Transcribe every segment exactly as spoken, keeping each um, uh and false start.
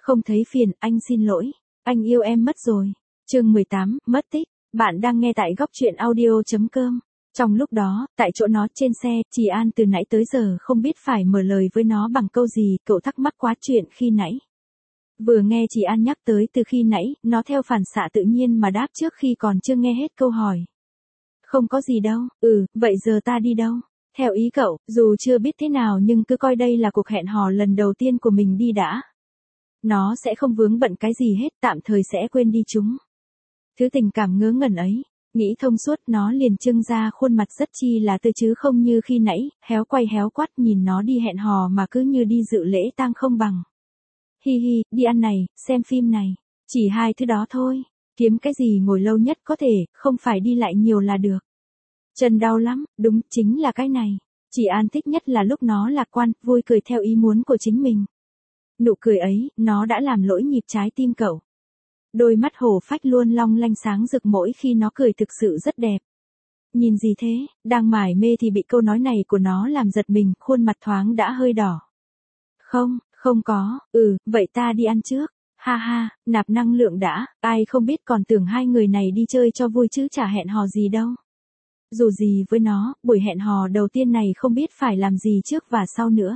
Không thấy phiền, anh xin lỗi. Anh yêu em mất rồi. Chương mười tám, mất tích. Bạn đang nghe tại góc truyện audio chấm com. Trong lúc đó, tại chỗ nó trên xe, Trì An từ nãy tới giờ không biết phải mở lời với nó bằng câu gì, cậu thắc mắc quá chuyện khi nãy. Vừa nghe Trì An nhắc tới từ khi nãy, nó theo phản xạ tự nhiên mà đáp trước khi còn chưa nghe hết câu hỏi. Không có gì đâu, ừ, vậy giờ ta đi đâu? Theo ý cậu, dù chưa biết thế nào nhưng cứ coi đây là cuộc hẹn hò lần đầu tiên của mình đi đã. Nó sẽ không vướng bận cái gì hết, tạm thời sẽ quên đi chúng. Thứ tình cảm ngớ ngẩn ấy, nghĩ thông suốt nó liền trưng ra khuôn mặt rất chi là tươi chứ không như khi nãy, héo quay héo quắt nhìn nó đi hẹn hò mà cứ như đi dự lễ tang không bằng. Hi hi, đi ăn này, xem phim này, chỉ hai thứ đó thôi, kiếm cái gì ngồi lâu nhất có thể, không phải đi lại nhiều là được. Chân đau lắm, đúng, chính là cái này. Chị An thích nhất là lúc nó lạc quan, vui cười theo ý muốn của chính mình. Nụ cười ấy, nó đã làm lỗi nhịp trái tim cậu. Đôi mắt hổ phách luôn long lanh sáng rực mỗi khi nó cười thực sự rất đẹp. Nhìn gì thế, đang mải mê thì bị câu nói này của nó làm giật mình, khuôn mặt thoáng đã hơi đỏ. Không, không có, ừ, vậy ta đi ăn trước. Ha ha, nạp năng lượng đã, ai không biết còn tưởng hai người này đi chơi cho vui chứ chả hẹn hò gì đâu. Dù gì với nó, buổi hẹn hò đầu tiên này không biết phải làm gì trước và sau nữa.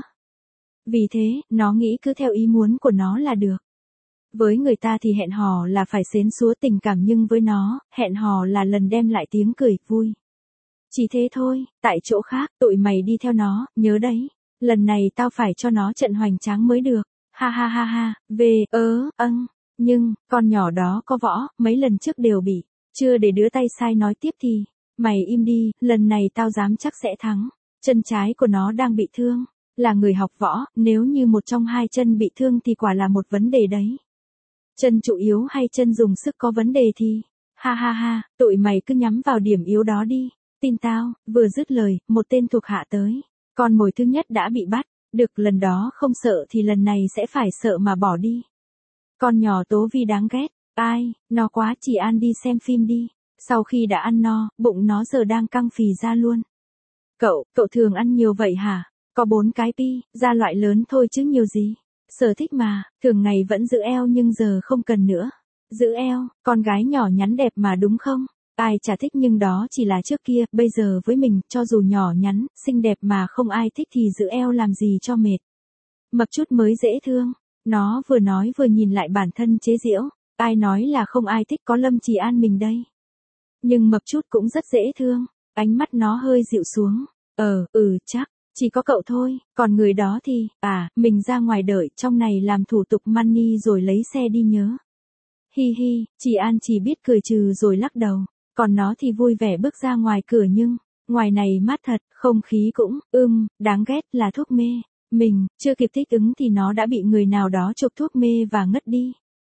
Vì thế, nó nghĩ cứ theo ý muốn của nó là được. Với người ta thì hẹn hò là phải xến xúa tình cảm nhưng với nó, hẹn hò là lần đem lại tiếng cười, vui. Chỉ thế thôi, tại chỗ khác, tụi mày đi theo nó, nhớ đấy. Lần này tao phải cho nó trận hoành tráng mới được. Ha ha ha ha, về, ớ, âng. Nhưng, con nhỏ đó có võ, mấy lần trước đều bị. Chưa để đứa tay sai nói tiếp thì. Mày im đi, lần này tao dám chắc sẽ thắng. Chân trái của nó đang bị thương. Là người học võ, nếu như một trong hai chân bị thương thì quả là một vấn đề đấy. Chân trụ yếu hay chân dùng sức có vấn đề thì. Ha ha ha, tụi mày cứ nhắm vào điểm yếu đó đi. Tin tao, vừa dứt lời, một tên thuộc hạ tới. Con mồi thứ nhất đã bị bắt. Được lần đó không sợ thì lần này sẽ phải sợ mà bỏ đi. Con nhỏ Tố Vi đáng ghét. Ai, nó quá. Chỉ An đi xem phim đi. Sau khi đã ăn no, bụng nó giờ đang căng phì ra luôn. Cậu, cậu thường ăn nhiều vậy hả? Có bốn cái pi, ra loại lớn thôi chứ nhiều gì. Sở thích mà, thường ngày vẫn giữ eo nhưng giờ không cần nữa. Giữ eo, con gái nhỏ nhắn đẹp mà đúng không? Ai chả thích nhưng đó chỉ là trước kia, bây giờ với mình, cho dù nhỏ nhắn, xinh đẹp mà không ai thích thì giữ eo làm gì cho mệt. Mập chút mới dễ thương. Nó vừa nói vừa nhìn lại bản thân chế giễu. Ai nói là không ai thích có Lâm Trì An mình đây. Nhưng mập chút cũng rất dễ thương. Ánh mắt nó hơi dịu xuống. Ờ, ừ, chắc. Chỉ có cậu thôi, còn người đó thì, à, mình ra ngoài đợi, trong này làm thủ tục money rồi lấy xe đi nhớ. Hi hi, chị An chỉ biết cười trừ rồi lắc đầu, còn nó thì vui vẻ bước ra ngoài cửa nhưng, ngoài này mát thật, không khí cũng, ưm, đáng ghét là thuốc mê. Mình, chưa kịp thích ứng thì nó đã bị người nào đó chụp thuốc mê và ngất đi.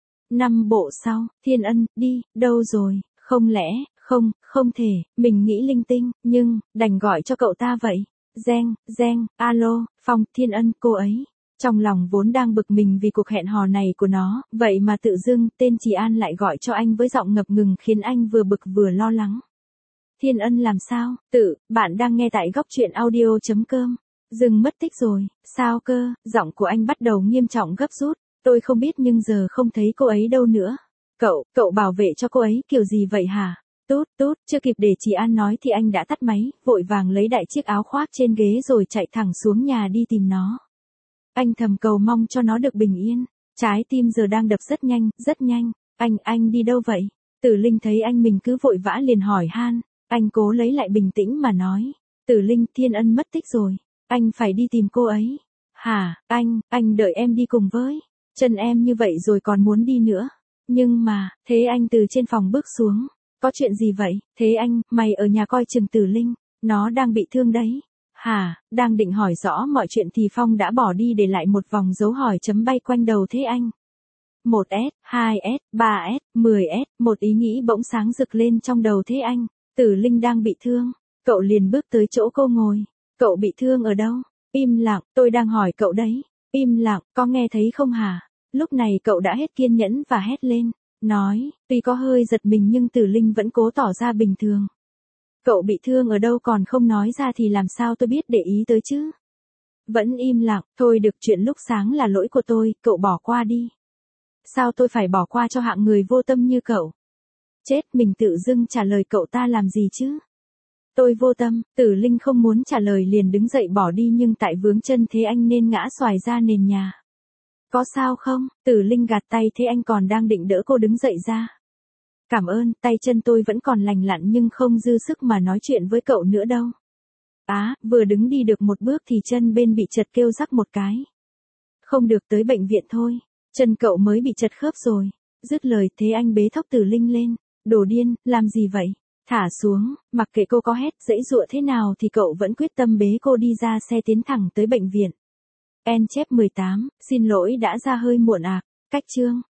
Năm bộ sau, Thiên Ân, đi, đâu rồi, không lẽ, không, không thể, mình nghĩ linh tinh, nhưng, đành gọi cho cậu ta vậy. Reng, reng, alo, Phong, Thiên Ân, cô ấy. Trong lòng vốn đang bực mình vì cuộc hẹn hò này của nó, vậy mà tự dưng tên Trì An lại gọi cho anh với giọng ngập ngừng khiến anh vừa bực vừa lo lắng. Thiên Ân làm sao? Tự, bạn đang nghe tại góc truyện audio chấm com. Dừng mất tích rồi, sao cơ? Giọng của anh bắt đầu nghiêm trọng gấp rút. Tôi không biết nhưng giờ không thấy cô ấy đâu nữa. Cậu, cậu bảo vệ cho cô ấy kiểu gì vậy hả? Tút, tút, chưa kịp để Trì An nói thì anh đã tắt máy, vội vàng lấy đại chiếc áo khoác trên ghế rồi chạy thẳng xuống nhà đi tìm nó. Anh thầm cầu mong cho nó được bình yên, trái tim giờ đang đập rất nhanh, rất nhanh. Anh, anh đi đâu vậy? Tử Linh thấy anh mình cứ vội vã liền hỏi han, anh cố lấy lại bình tĩnh mà nói. Tử Linh, Thiên Ân mất tích rồi, anh phải đi tìm cô ấy. Hả, anh, anh đợi em đi cùng với. Chân em như vậy rồi còn muốn đi nữa. Nhưng mà, thế anh từ trên phòng bước xuống. Có chuyện gì vậy? Thế anh, mày ở nhà coi chừng Tử Linh, nó đang bị thương đấy. Hả, đang định hỏi rõ mọi chuyện thì Phong đã bỏ đi để lại một vòng dấu hỏi chấm bay quanh đầu thế anh. một S, hai S, ba S, mười S, một ý nghĩ bỗng sáng rực lên trong đầu thế anh. Tử Linh đang bị thương. Cậu liền bước tới chỗ cô ngồi. Cậu bị thương ở đâu? Im lặng, tôi đang hỏi cậu đấy. Im lặng, có nghe thấy không hả? Lúc này cậu đã hết kiên nhẫn và hét lên. Nói, tuy có hơi giật mình nhưng Tử Linh vẫn cố tỏ ra bình thường. Cậu bị thương ở đâu còn không nói ra thì làm sao tôi biết để ý tới chứ? Vẫn im lặng, thôi được chuyện lúc sáng là lỗi của tôi, cậu bỏ qua đi. Sao tôi phải bỏ qua cho hạng người vô tâm như cậu? Chết, mình tự dưng trả lời cậu ta làm gì chứ? Tôi vô tâm. Tử Linh không muốn trả lời liền đứng dậy bỏ đi, nhưng tại vướng chân Thế Anh nên ngã xoài ra nền nhà. Có sao không? Tử Linh gạt tay Thế Anh còn đang định đỡ cô đứng dậy ra. Cảm ơn, tay chân tôi vẫn còn lành lặn nhưng không dư sức mà nói chuyện với cậu nữa đâu. Á, vừa đứng đi được một bước thì chân bên bị chật kêu rắc một cái. Không được, tới bệnh viện thôi. Chân cậu mới bị chật khớp rồi. Dứt lời Thế Anh bế thốc Tử Linh lên. Đồ điên, làm gì vậy? Thả xuống, mặc kệ cô có hét dãy dụa thế nào thì cậu vẫn quyết tâm bế cô đi ra xe tiến thẳng tới bệnh viện. En chép mười tám, xin lỗi đã ra hơi muộn à. Cách chương.